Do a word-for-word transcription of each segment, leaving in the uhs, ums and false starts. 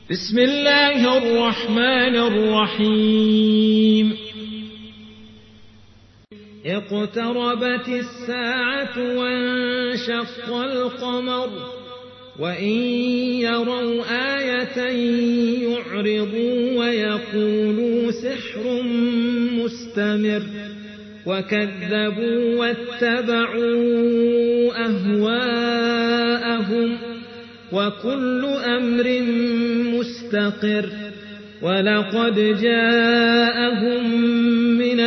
بسم الله الرحمن الرحيم اقتربت الساعة وانشق القمر وإن يروا آية يعرضوا ويقولوا سحر مستمر وكذبوا واتبعوا أهواءهم وكل أمر مستقر ولقد جاءهم من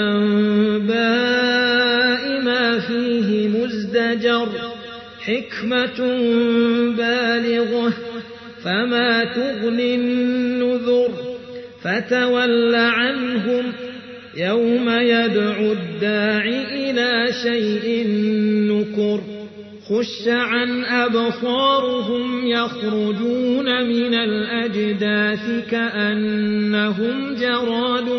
الأنباء ما فيه مزدجر حكمة بالغة فما تغني النذر فتول عنهم يوم يدعو الداع إلى شيء نكر خش عن أبصارهم يخرجون من الأجداث كأنهم جراد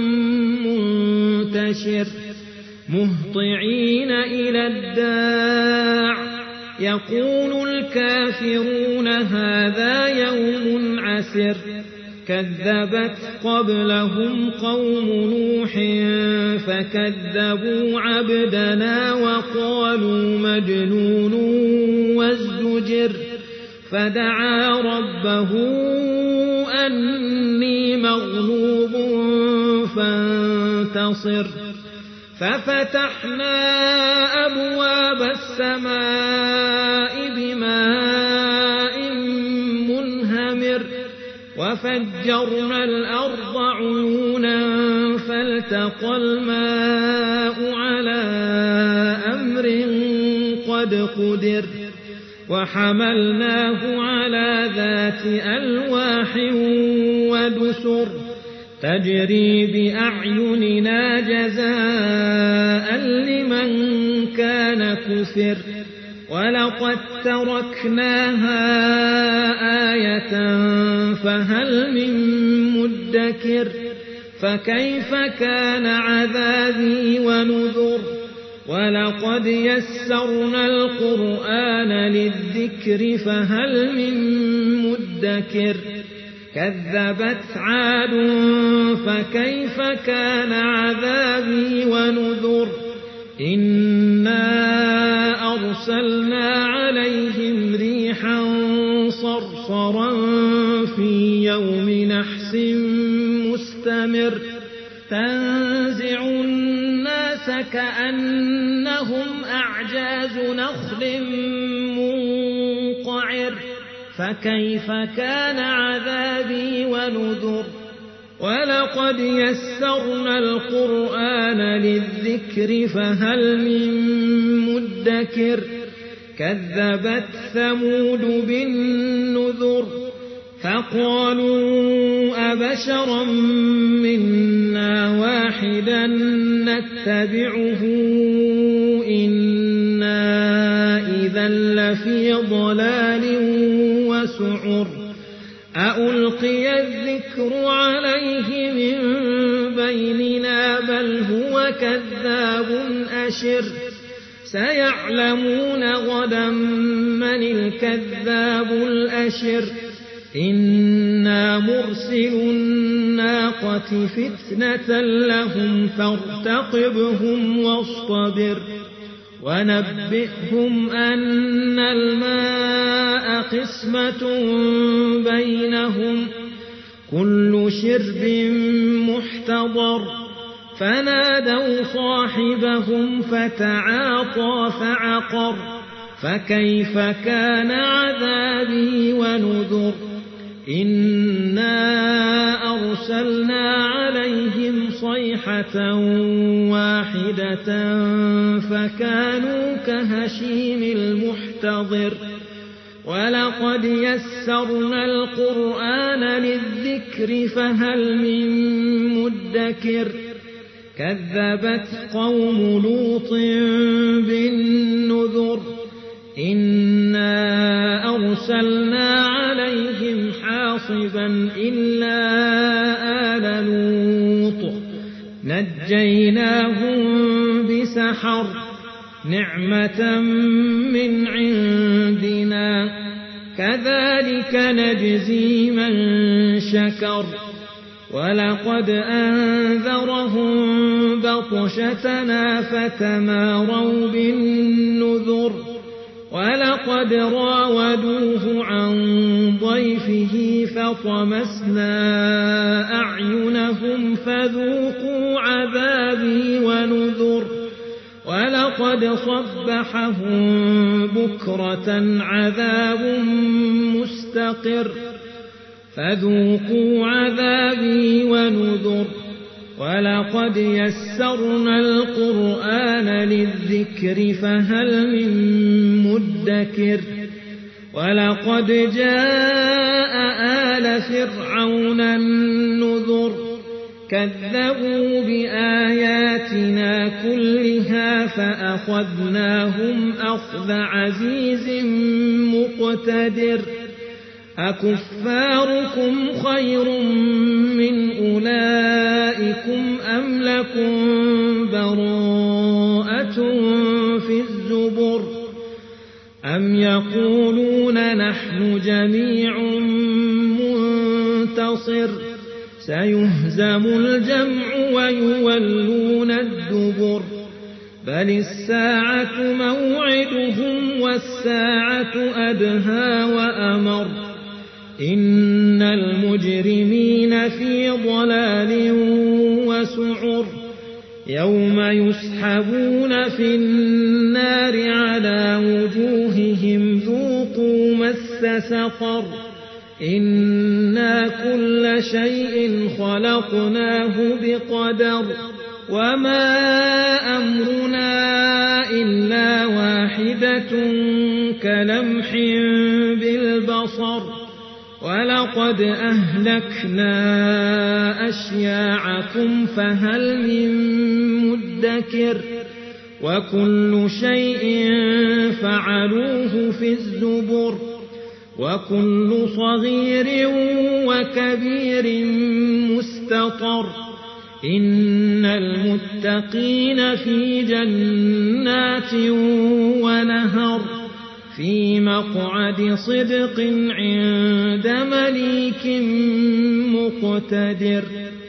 منتشر مهطعين إلى الداع يقول الكافرون هذا يوم عسر كذبت قبلهم قوم نوح فكذبوا عبدنا وقالوا مجنون وازدجر فدعا ربه أني مغلوب فانتصر ففتحنا أبواب السماء بماء منهمر وفجرنا الأرض عيونا فالتقى الماء على أمر قد قدر وحملناه على ذات ألواح ودسر تجري بأعيننا جزاء لمن كان كفر ولقد تركناها آية فهل من مدكر فكيف كان عذابي ونذر ولقد يسرنا القرآن للذكر فهل من مدكر كذبت عاد فكيف كان عذابي ونذر إنا أرسلنا عليهم ريحا صرصرا في يوم نحس مستمر تنزع الناس كأنهم أعجاز نخل منقعر فكيف كان عذابي ونذر ولقد يسرنا القرآن للذكر فهل من مدكر كذبت ثمود بالنذر فقالوا أبشرا منا واحدا نتبعه إنا إذا لفي ضلال وسعر أألقي الذكر عليه من بيننا بل هو كذاب أشر سيعلمون غدا من الكذاب الأشر إنا مرسل الناقة فتنة لهم فارتقبهم واصطبر ونبئهم أن الماء قسمة بينهم كل شرب محتضر فنادوا صاحبهم فتعاطى فعقر فكيف كان عذابي ونذر إنا أرسلنا عليهم صيحة واحدة فكانوا كهشيم المحتضر ولقد يسرنا القرآن للذكر فهل من مدكر كذبت قوم لوط بالنذر إنا أرسلنا عليهم حاصبا إلا آل لوط نجيناهم بسحر نعمة من عندنا كذلك نجزي من شكر ولقد أنذرهم بطشتنا فتماروا بالنذر ولقد راودوه عن ضيفه فطمسنا أعينهم فذوقوا عذابي ونذر ولقد صبحهم بكرة عذاب مستقر فذوقوا عذابي ونذر ولقد يسرنا القرآن للذكر فهل من مدكر ولقد جاء آل فرعون النذر كذبوا بآياتنا كلها فأخذناهم أخذ عزيز مقتدر أكفاركم خير من أولئكم أم لكم براءة في الزبر أم يقولون نحن جميع منتصر سيهزم الجمع ويولون الدبر بل الساعة موعدهم والساعة أدهى وأمر إن المجرمين في ضلال وسعر يوم يسحبون في النار على وجوههم ذوقوا مس سقر إنا كل شيء خلقناه بقدر وما أمرنا إلا واحدة كلمح بالبصر ولقد أهلكنا أشياعكم فهل من مدكر وكل شيء فعلوه في الزبر وكل صغير وكبير مستطر إن المتقين في جنات ونهر في مقعد صدق عند مليك مقتدر.